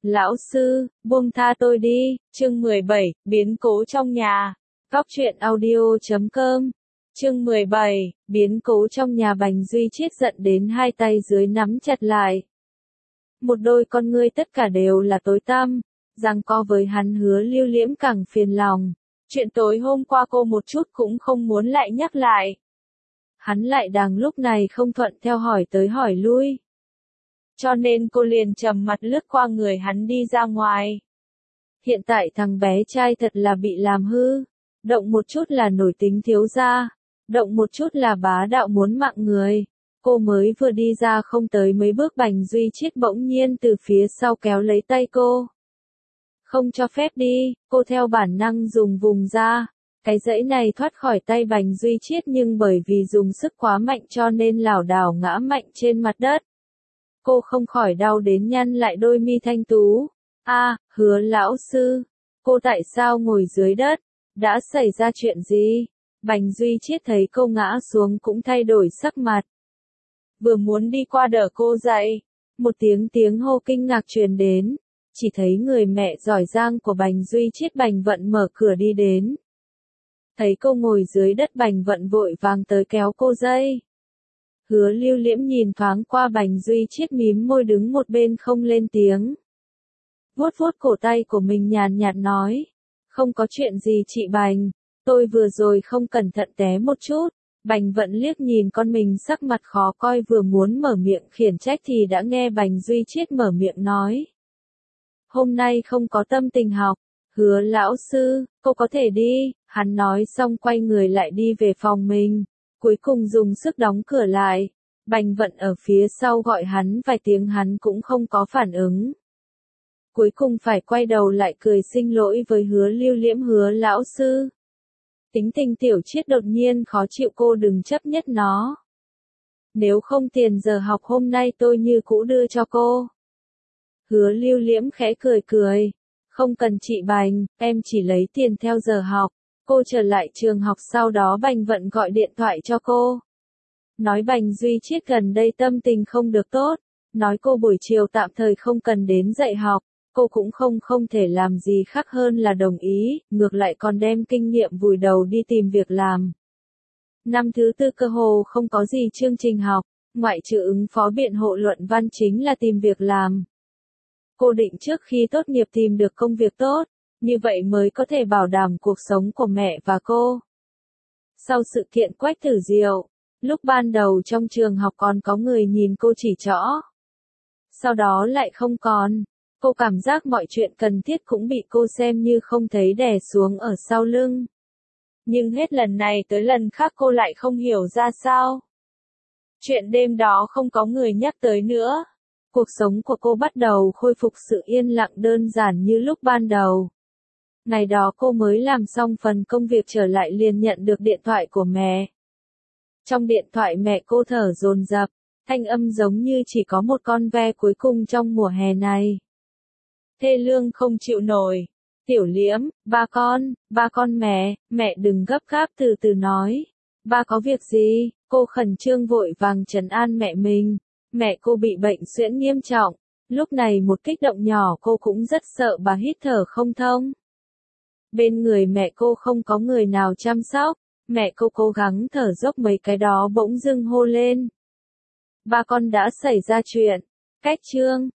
Lão sư, buông tha tôi đi, chương 17, biến cố trong nhà. Góc truyện audio.com. Chương 17, biến cố trong nhà. Bành Duy Chiết giận đến hai tay dưới nắm chặt lại. Một đôi con ngươi tất cả đều là tối tăm, giằng co với hắn. Hứa Lưu Liễm càng phiền lòng. Chuyện tối hôm qua cô một chút cũng không muốn lại nhắc lại. Hắn lại đang lúc này không thuận theo hỏi tới hỏi lui. Cho nên cô liền trầm mặt lướt qua người hắn đi ra ngoài. Hiện tại thằng bé trai thật là bị làm hư. Động một chút là nổi tính thiếu gia. Động một chút là bá đạo muốn mạng người. Cô mới vừa đi ra không tới mấy bước, Bành Duy Chiết bỗng nhiên từ phía sau kéo lấy tay cô. Không cho phép đi, cô theo bản năng dùng vùng ra. Cái dãy này thoát khỏi tay Bành Duy Chiết, nhưng bởi vì dùng sức quá mạnh cho nên lảo đảo ngã mạnh trên mặt đất. Cô không khỏi đau đến nhăn lại đôi mi thanh tú. Hứa lão sư, cô tại sao ngồi dưới đất? Đã xảy ra chuyện gì? Bành Duy Chiết thấy cô ngã xuống cũng thay đổi sắc mặt. Vừa muốn đi qua đỡ cô dậy, một tiếng hô kinh ngạc truyền đến. Chỉ thấy người mẹ giỏi giang của Bành Duy Chiết, Bành Vận mở cửa đi đến. Thấy cô ngồi dưới đất, Bành Vận vội vàng tới kéo cô dậy. Hứa Lưu Liễm nhìn thoáng qua Bành Duy Chiết, mím môi đứng một bên không lên tiếng. Vuốt vuốt cổ tay của mình nhàn nhạt nói. Không có chuyện gì chị Bành, tôi vừa rồi không cẩn thận té một chút. Bành Vận liếc nhìn con mình sắc mặt khó coi, vừa muốn mở miệng khiển trách thì đã nghe Bành Duy Chiết mở miệng nói. Hôm nay không có tâm tình học. Hứa lão sư, cô có thể đi. Hắn nói xong quay người lại đi về phòng mình. Cuối cùng dùng sức đóng cửa lại. Bành Vận ở phía sau gọi hắn vài tiếng hắn cũng không có phản ứng. Cuối cùng phải quay đầu lại cười xin lỗi với Hứa Lưu Liễm. Hứa lão sư, tính tình tiểu Chiết đột nhiên khó chịu, cô đừng chấp nhất nó. Nếu không tiền giờ học hôm nay tôi như cũ đưa cho cô. Hứa Lưu Liễm khẽ cười cười. Không cần chị Bành, em chỉ lấy tiền theo giờ học. Cô trở lại trường học, sau đó Bành Vận gọi điện thoại cho cô. Nói Bành Duy Chiết gần đây tâm tình không được tốt. Nói cô buổi chiều tạm thời không cần đến dạy học. Cô cũng không thể làm gì khác hơn là đồng ý, ngược lại còn đem kinh nghiệm vùi đầu đi tìm việc làm. Năm thứ tư cơ hồ không có gì chương trình học, ngoại trừ ứng phó biện hộ luận văn chính là tìm việc làm. Cô định trước khi tốt nghiệp tìm được công việc tốt, như vậy mới có thể bảo đảm cuộc sống của mẹ và cô. Sau sự kiện Quách Tử Diệu, lúc ban đầu trong trường học còn có người nhìn cô chỉ trỏ. Sau đó lại không còn. Cô cảm giác mọi chuyện cần thiết cũng bị cô xem như không thấy, đè xuống ở sau lưng. Nhưng hết lần này tới lần khác cô lại không hiểu ra sao. Chuyện đêm đó không có người nhắc tới nữa. Cuộc sống của cô bắt đầu khôi phục sự yên lặng đơn giản như lúc ban đầu. Ngày đó cô mới làm xong phần công việc trở lại liền nhận được điện thoại của mẹ. Trong điện thoại mẹ cô thở dồn dập, thanh âm giống như chỉ có một con ve cuối cùng trong mùa hè này. Thê lương không chịu nổi. Tiểu Liễm, ba con mẹ đừng gấp gáp, từ từ nói. Ba có việc gì? Cô khẩn trương vội vàng trấn an mẹ mình. Mẹ cô bị bệnh suyễn nghiêm trọng. Lúc này một kích động nhỏ cô cũng rất sợ bà hít thở không thông. Bên người mẹ cô không có người nào chăm sóc. Mẹ cô cố gắng thở dốc mấy cái đó bỗng dưng hô lên. Ba con đã xảy ra chuyện. Cách Trương,